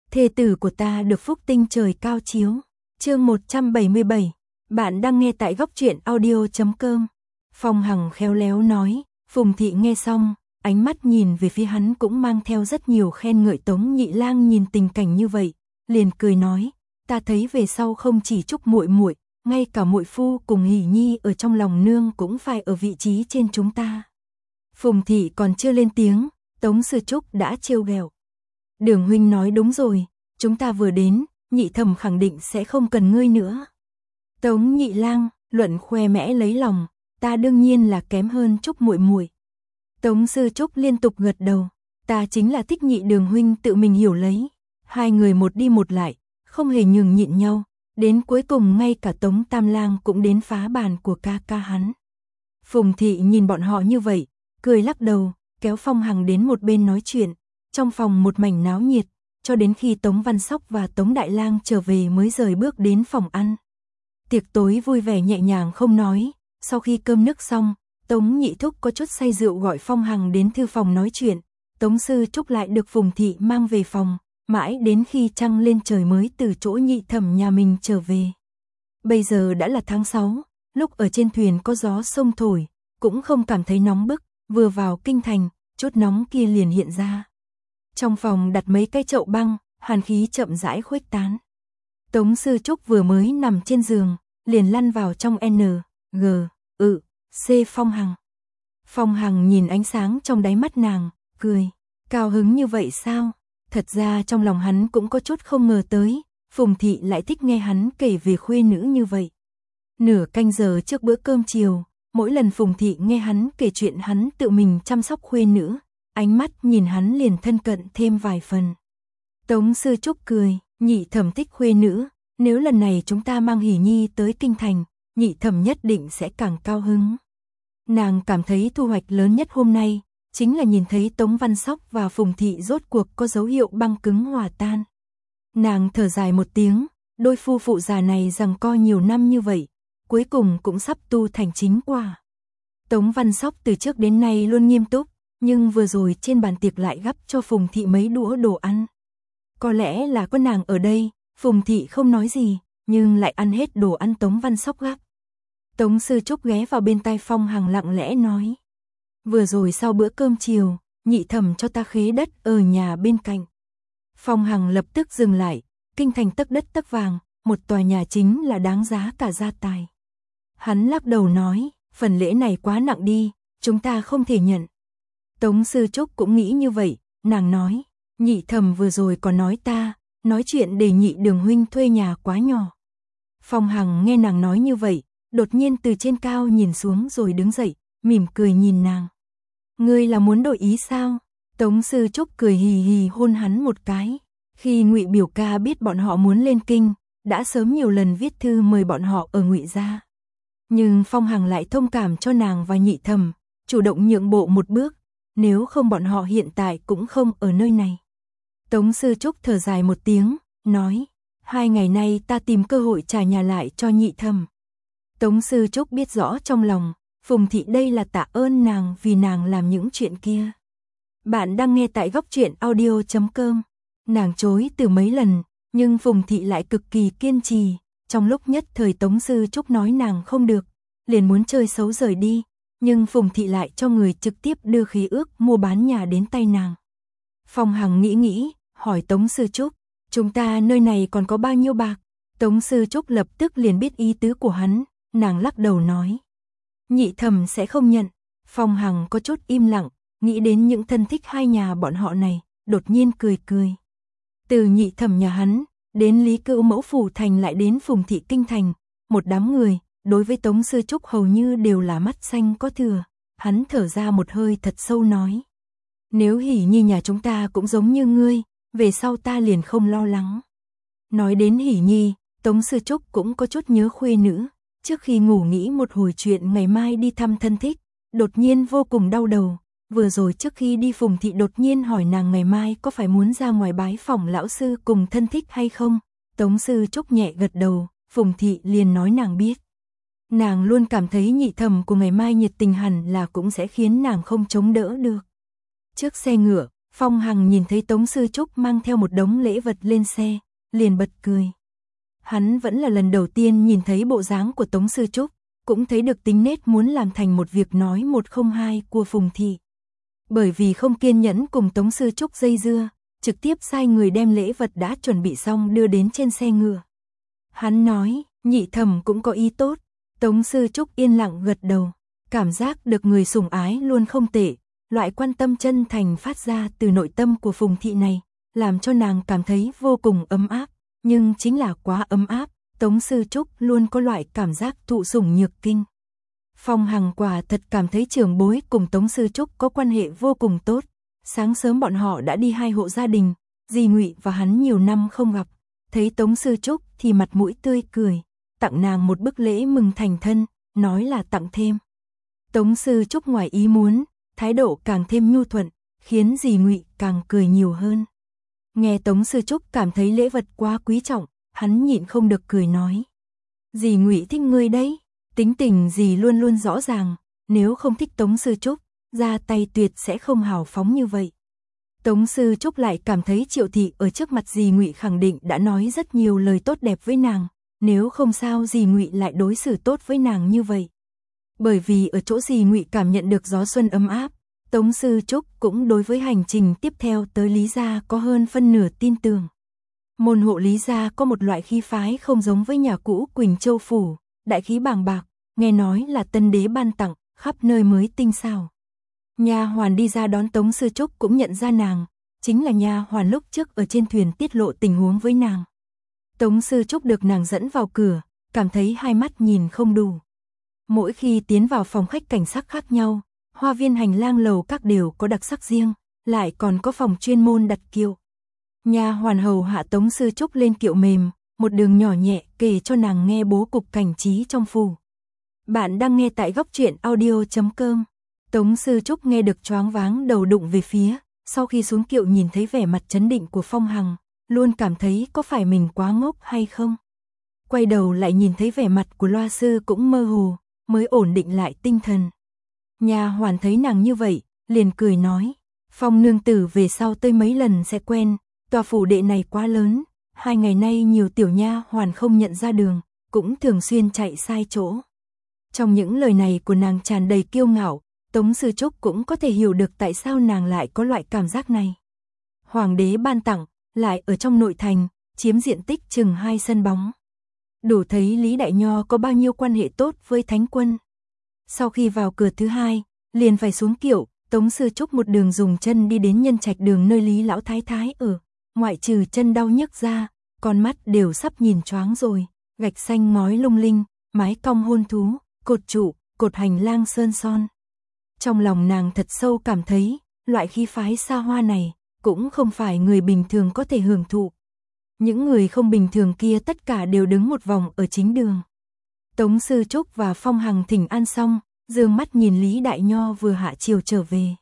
thê tử của ta được phúc tinh trời cao chiếu. Chương 177. Bạn đang nghe tại góc truyện audio.com. Phong Hằng khéo léo nói. Phùng Thị nghe xong, ánh mắt nhìn về phía hắn cũng mang theo rất nhiều khen ngợi. Tống Nhị Lang nhìn tình cảnh như vậy, liền cười nói, ta thấy về sau không chỉ Trúc muội muội, ngay cả muội phu cùng Hỷ Nhi ở trong lòng nương cũng phải ở vị trí trên chúng ta. Phùng Thị còn chưa lên tiếng, Tống Sư Trúc đã trêu ghẹo. Đường huynh nói đúng rồi, chúng ta vừa đến, Nhị Thẩm khẳng định sẽ không cần ngươi nữa. Tống Nhị Lang luận khoe mẽ lấy lòng, ta đương nhiên là kém hơn Trúc muội muội. Tống Sư Trúc liên tục gật đầu, ta chính là thích Nhị Đường huynh tự mình hiểu lấy. Hai người một đi một lại, không hề nhường nhịn nhau, đến cuối cùng ngay cả Tống Tam Lang cũng đến phá bàn của ca ca hắn. Phùng Thị nhìn bọn họ như vậy, cười lắc đầu, kéo Phong Hằng đến một bên nói chuyện. Trong phòng một mảnh náo nhiệt, cho đến khi Tống Văn Sóc và Tống Đại Lang trở về mới rời bước đến phòng ăn. Tiệc tối vui vẻ nhẹ nhàng không nói, sau khi cơm nước xong, Tống Nhị Thúc có chút say rượu gọi Phong Hằng đến thư phòng nói chuyện. Tống Sư Trúc lại được Phùng Thị mang về phòng, mãi đến khi trăng lên trời mới từ chỗ Nhị Thẩm nhà mình trở về. Bây giờ đã là tháng 6, lúc ở trên thuyền có gió sông thổi, cũng không cảm thấy nóng bức, vừa vào kinh thành, chút nóng kia liền hiện ra. Trong phòng đặt mấy cái chậu băng, hàn khí chậm rãi khuếch tán. Tống Sư Trúc vừa mới nằm trên giường, liền lăn vào trong C Phong Hằng. Phong Hằng nhìn ánh sáng trong đáy mắt nàng, cười, cao hứng như vậy sao? Thật ra trong lòng hắn cũng có chút không ngờ tới, Phùng Thị lại thích nghe hắn kể về khuê nữ như vậy. Nửa canh giờ trước bữa cơm chiều, mỗi lần Phùng Thị nghe hắn kể chuyện hắn tự mình chăm sóc khuê nữ, ánh mắt nhìn hắn liền thân cận thêm vài phần. Tống Sư Trúc cười, Nhị Thẩm thích khuê nữ, nếu lần này chúng ta mang Hỷ Nhi tới kinh thành, Nhị Thẩm nhất định sẽ càng cao hứng. Nàng cảm thấy thu hoạch lớn nhất hôm nay, chính là nhìn thấy Tống Văn Sóc và Phùng Thị rốt cuộc có dấu hiệu băng cứng hòa tan. Nàng thở dài một tiếng, đôi phu phụ già này giằng co nhiều năm như vậy, cuối cùng cũng sắp tu thành chính quả. Tống Văn Sóc từ trước đến nay luôn nghiêm túc, nhưng vừa rồi trên bàn tiệc lại gắp cho Phùng Thị mấy đũa đồ ăn. Có lẽ là có nàng ở đây, Phùng Thị không nói gì, nhưng lại ăn hết đồ ăn Tống Văn Sóc gắp. Tống Sư Trúc ghé vào bên tai Phong Hằng lặng lẽ nói. Vừa rồi sau bữa cơm chiều, Nhị Thẩm cho ta khế đất ở nhà bên cạnh. Phong Hằng lập tức dừng lại, kinh thành tấc đất tấc vàng, một tòa nhà chính là đáng giá cả gia tài. Hắn lắc đầu nói, phần lễ này quá nặng đi, chúng ta không thể nhận. Tống Sư Trúc cũng nghĩ như vậy, nàng nói, Nhị Thẩm vừa rồi còn nói ta, nói chuyện để Nhị Đường huynh thuê nhà quá nhỏ. Phong Hằng nghe nàng nói như vậy, đột nhiên từ trên cao nhìn xuống rồi đứng dậy, mỉm cười nhìn nàng. Ngươi là muốn đổi ý sao? Tống Sư Trúc cười hì hì hôn hắn một cái. Khi Ngụy biểu ca biết bọn họ muốn lên kinh, đã sớm nhiều lần viết thư mời bọn họ ở Ngụy gia. Nhưng Phong Hằng lại thông cảm cho nàng và Nhị Thẩm, chủ động nhượng bộ một bước, nếu không bọn họ hiện tại cũng không ở nơi này. Tống Sư Trúc thở dài một tiếng, nói, 2 ngày nay ta tìm cơ hội trả nhà lại cho Nhị Thẩm. Tống Sư Trúc biết rõ trong lòng, Phùng Thị đây là tạ ơn nàng vì nàng làm những chuyện kia. Bạn đang nghe tại góc truyện audio.com. Nàng chối từ mấy lần, nhưng Phùng Thị lại cực kỳ kiên trì. Trong lúc nhất thời Tống Sư Trúc nói nàng không được, liền muốn chơi xấu rời đi, nhưng Phùng Thị lại cho người trực tiếp đưa khí ước mua bán nhà đến tay nàng. Phong Hằng nghĩ, hỏi Tống Sư Trúc, chúng ta nơi này còn có bao nhiêu bạc? Tống Sư Trúc lập tức liền biết ý tứ của hắn, nàng lắc đầu nói. Nhị Thẩm sẽ không nhận. Phong Hằng có chút im lặng, nghĩ đến những thân thích hai nhà bọn họ này, đột nhiên cười. Từ Nhị Thẩm nhà hắn, đến Lý Cữu mẫu phủ thành lại đến Phùng Thị kinh thành, một đám người, đối với Tống Sư Trúc hầu như đều là mắt xanh có thừa. Hắn thở ra một hơi thật sâu nói. Nếu Hỷ Nhi nhà chúng ta cũng giống như ngươi, về sau ta liền không lo lắng. Nói đến Hỷ Nhi, Tống Sư Trúc cũng có chút nhớ khuê nữ. Trước khi ngủ nghĩ một hồi chuyện ngày mai đi thăm thân thích, đột nhiên vô cùng đau đầu. Vừa rồi trước khi đi Phùng Thị đột nhiên hỏi nàng ngày mai có phải muốn ra ngoài bái phỏng lão sư cùng thân thích hay không. Tống Sư Trúc nhẹ gật đầu, Phùng Thị liền nói nàng biết. Nàng luôn cảm thấy Nhị Thẩm của ngày mai nhiệt tình hẳn là cũng sẽ khiến nàng không chống đỡ được. Trước xe ngựa, Phong Hằng nhìn thấy Tống Sư Trúc mang theo một đống lễ vật lên xe, liền bật cười. Hắn vẫn là lần đầu tiên nhìn thấy bộ dáng của Tống Sư Trúc, cũng thấy được tính nết muốn làm thành một việc nói một không hai của Phùng Thị. Bởi vì không kiên nhẫn cùng Tống Sư Trúc dây dưa, trực tiếp sai người đem lễ vật đã chuẩn bị xong đưa đến trên xe ngựa. Hắn nói, nhị thẩm cũng có ý tốt. Tống Sư Trúc yên lặng gật đầu, cảm giác được người sủng ái luôn không tệ, loại quan tâm chân thành phát ra từ nội tâm của Phùng Thị này, làm cho nàng cảm thấy vô cùng ấm áp, nhưng chính là quá ấm áp, Tống Sư Trúc luôn có loại cảm giác thụ sủng nhược kinh. Phong Hằng quả thật cảm thấy trưởng bối cùng Tống Sư Trúc có quan hệ vô cùng tốt, sáng sớm bọn họ đã đi 2 hộ gia đình, dì Ngụy và hắn nhiều năm không gặp, thấy Tống Sư Trúc thì mặt mũi tươi cười, tặng nàng một bức lễ mừng thành thân, nói là tặng thêm. Tống Sư Trúc ngoài ý muốn, thái độ càng thêm nhu thuận, khiến dì Ngụy càng cười nhiều hơn. Nghe Tống Sư Trúc cảm thấy lễ vật quá quý trọng, hắn nhịn không được cười nói. Dì Ngụy thích ngươi đấy, tính tình dì luôn luôn rõ ràng, nếu không thích Tống Sư Trúc, ra tay tuyệt sẽ không hào phóng như vậy. Tống Sư Trúc lại cảm thấy Triệu Thị ở trước mặt dì Ngụy khẳng định đã nói rất nhiều lời tốt đẹp với nàng, nếu không sao dì Ngụy lại đối xử tốt với nàng như vậy. Bởi vì ở chỗ dì Ngụy cảm nhận được gió xuân ấm áp, Tống Sư Trúc cũng đối với hành trình tiếp theo tới Lý gia có hơn phân nửa tin tưởng. Môn hộ Lý gia có một loại khí phái không giống với nhà cũ Quỳnh Châu phủ, đại khí bàng bạc, nghe nói là tân đế ban tặng, khắp nơi mới tinh xảo. Nha hoàn đi ra đón Tống Sư Trúc cũng nhận ra nàng, chính là nha hoàn lúc trước ở trên thuyền tiết lộ tình huống với nàng. Tống Sư Trúc được nàng dẫn vào cửa, cảm thấy hai mắt nhìn không đủ. Mỗi khi tiến vào phòng khách cảnh sắc khác nhau, hoa viên hành lang lầu các đều có đặc sắc riêng, lại còn có phòng chuyên môn đặt kiệu. Nha hoàn hầu hạ Tống Sư Trúc lên kiệu mềm, một đường nhỏ nhẹ kể cho nàng nghe bố cục cảnh trí trong phủ. Bạn đang nghe tại góc truyện audio.com. Tống Sư Trúc nghe được choáng váng đầu đụng về phía, sau khi xuống kiệu nhìn thấy vẻ mặt trấn định của Phong Hằng, luôn cảm thấy có phải mình quá ngốc hay không. Quay đầu lại nhìn thấy vẻ mặt của Loa Sư cũng mơ hồ, mới ổn định lại tinh thần. Nha hoàn thấy nàng như vậy, liền cười nói, Phong nương tử về sau tới mấy lần sẽ quen, tòa phủ đệ này quá lớn, 2 ngày nay nhiều tiểu nha hoàn không nhận ra đường, cũng thường xuyên chạy sai chỗ. Trong những lời này của nàng tràn đầy kiêu ngạo, Tống Sư Trúc cũng có thể hiểu được tại sao nàng lại có loại cảm giác này. Hoàng đế ban tặng, lại ở trong nội thành, chiếm diện tích chừng 2 sân bóng. Đủ thấy Lý Đại Nho có bao nhiêu quan hệ tốt với Thánh Quân. Sau khi vào cửa thứ 2, liền phải xuống kiệu, Tống Sư Trúc một đường dùng chân đi đến Nhân Trạch đường nơi Lý Lão Thái Thái ở, ngoại trừ chân đau nhức ra, con mắt đều sắp nhìn choáng rồi, gạch xanh ngói lung linh, mái cong hôn thú, cột trụ, cột hành lang sơn son. Trong lòng nàng thật sâu cảm thấy, loại khí phái xa hoa này, cũng không phải người bình thường có thể hưởng thụ. Những người không bình thường kia tất cả đều đứng một vòng ở chính đường. Tống Sư Trúc và Phong Hằng thỉnh an xong, dương mắt nhìn Lý Đại Nho vừa hạ chiều trở về.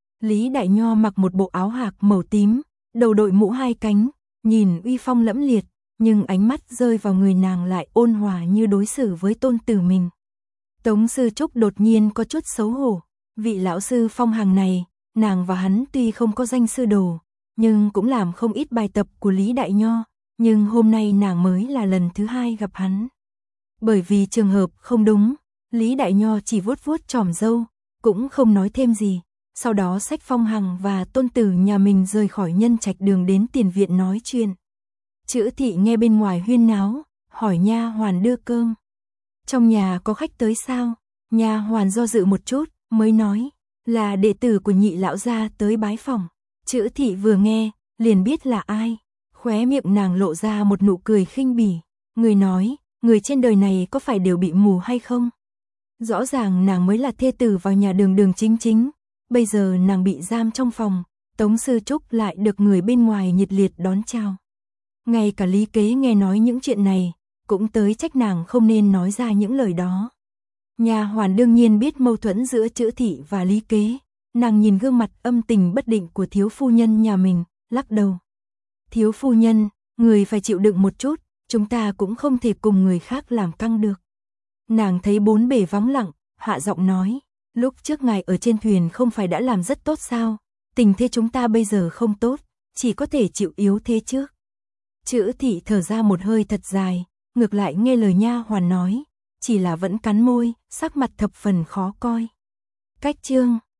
Lý Đại Nho mặc một bộ áo hạc màu tím, đầu đội mũ 2 cánh, nhìn uy phong lẫm liệt, nhưng ánh mắt rơi vào người nàng lại ôn hòa như đối xử với tôn tử mình. Tống Sư Trúc đột nhiên có chút xấu hổ, vị lão sư Phong Hằng này, nàng và hắn tuy không có danh sư đồ, nhưng cũng làm không ít bài tập của Lý Đại Nho, nhưng hôm nay nàng mới là lần thứ 2 gặp hắn. Bởi vì trường hợp không đúng, Lý Đại Nho chỉ vuốt vuốt chòm râu, cũng không nói thêm gì, sau đó xách Phong Hằng và tôn tử nhà mình rời khỏi Nhân Trạch đường đến tiền viện nói chuyện. Chữ Thị nghe bên ngoài huyên náo, hỏi nha hoàn đưa cơm. Trong nhà có khách tới sao? Nha hoàn do dự một chút, mới nói, là đệ tử của Nhị lão gia tới bái phỏng. Chữ Thị vừa nghe, liền biết là ai, khóe miệng nàng lộ ra một nụ cười khinh bỉ, người nói, người trên đời này có phải đều bị mù hay không? Rõ ràng nàng mới là thê tử vào nhà Đường Đường chính chính, bây giờ nàng bị giam trong phòng, Tống Sư Trúc lại được người bên ngoài nhiệt liệt đón chào. Ngay cả Lý Kế nghe nói những chuyện này, cũng tới trách nàng không nên nói ra những lời đó. Nha hoàn đương nhiên biết mâu thuẫn giữa Chữ Thị và Lý Kế, nàng nhìn gương mặt âm tình bất định của thiếu phu nhân nhà mình, lắc đầu. Thiếu phu nhân, người phải chịu đựng một chút, chúng ta cũng không thể cùng người khác làm căng được. Nàng thấy bốn bề vắng lặng, hạ giọng nói, lúc trước ngài ở trên thuyền không phải đã làm rất tốt sao, tình thế chúng ta bây giờ không tốt, chỉ có thể chịu yếu thế trước. Chữ Thị thở ra một hơi thật dài, ngược lại nghe lời nha hoàn nói, chỉ là vẫn cắn môi, sắc mặt thập phần khó coi. Cách chương